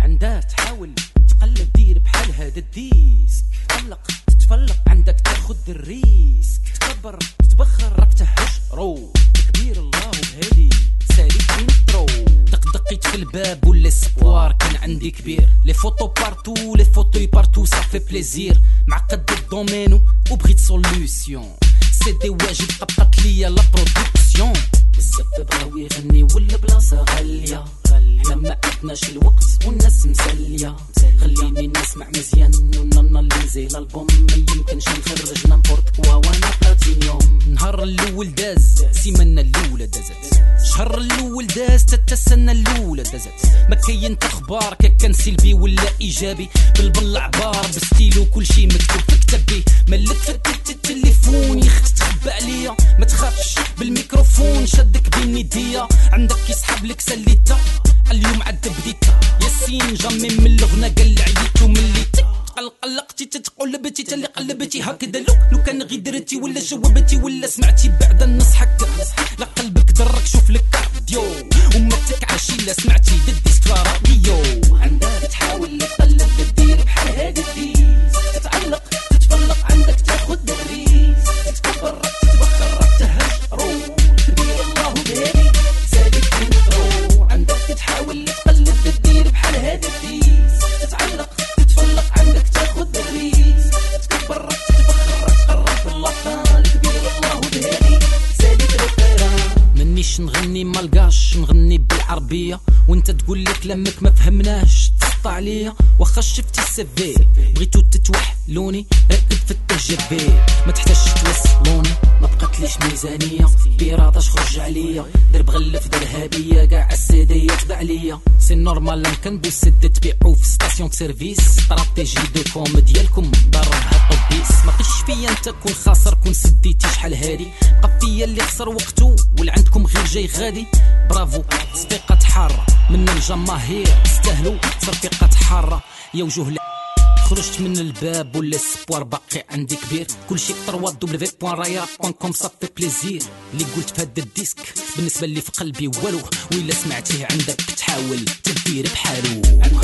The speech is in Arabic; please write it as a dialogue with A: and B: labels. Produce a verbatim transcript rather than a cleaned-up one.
A: عندها تحاول تقلب دير بحال هذا الديسك، تطلق تتفلق عندك تاخد الريسك، تكبر تتبخر راك تحش رو كبير الله بهادي سالك انترو. دقدقيت في الباب ولا سبوار كان عندي كبير، لي فوتو بارتو لي فوتو بارتو صافي بليزير، معقد الدومين وبغيت سوليوشن، سيدي واجب قطعت ليا لا برودكسيون. بزاف بغاو يغني ولا بلاصه غاليه، حنا ما عندناش الوقت والناس مسليه، خليني نسمع مزيان وننا اللي زي الالبوم ما يمكنش نخرج نامبورت كوا وانا بلاتينيوم. نهار الاول داز سيمانه الاولى دازت، شهر الاول داز تتا السنه الاولى دازت، ما كاين اخبار كان سلبي ولا ايجابي، بالبل عبار بستيلو كلشي مكتوب في كتابي، ملك فتت التليفون يخت تخبى عليا، ما تخافش بالميكروفون شدك بين يديا، عندك يسحب لك سليتا اليوم عاد بديتا، ياسين جامي من الغنى قال عييتو ملي قلقتي تتقلبتي تلي قلبتي هكذا، لو لو كان غير درتي ولا جاوبتي ولا سمعتي بعد النص حكا، لا قلبك درك شوف لك كارديو وما تكعشي لا سمعتي ديسك راديو. عندها تحاول تقلب تدير بحال هذا الديس، تتعلق تتفلق عندك تاخد الريس، تتكبر راك تتبخر راك تهجرو كبير الله بهادي سالك انترو. عندك تحاول تقلب تدير بحال هذا الديس، تتعلق تتفلق عندك تاخد الريس، تكبر راك تتبخر راك تقرب اللطان كبير الله بهادي سالك رفيران. منيش نغني مالقاش نغني بالعربيه، وانت تقول لك لمك ما فهمناش تسطى عليا، واخا شفتي السيفي بغيتو تتوحلوني ركب في التجربي، ما تحتاجش توصلوني ما بقاتليش ميزانيه، بيراطاش خرج عليا دير بغلف دير هديه كاع السيديه تبع ليا، سي نورمال كنبو سد تبيعو في ستاسيون سيرفيس، استراتيجي دو كوم ديالكم ضربها طبيس، ما قيش فيا انت كون خاسر كون سديتي شحال هادي، بقى فيا اللي خسر وقتو واللي عندكم غير جاي غادي، برافو صفيقة حارة من الجماهير استاهلوا صفيقة حارة يا وجوه. خرجت من الباب ولا السبوار باقي عندي كبير، كلشي طروا دبليو بوان رايا بوان كوم صافي بليزير، اللي قلت في هاد الديسك بالنسبه لي في قلبي والو، وإلا سمعتيه عندك تحاول تدير بحالو.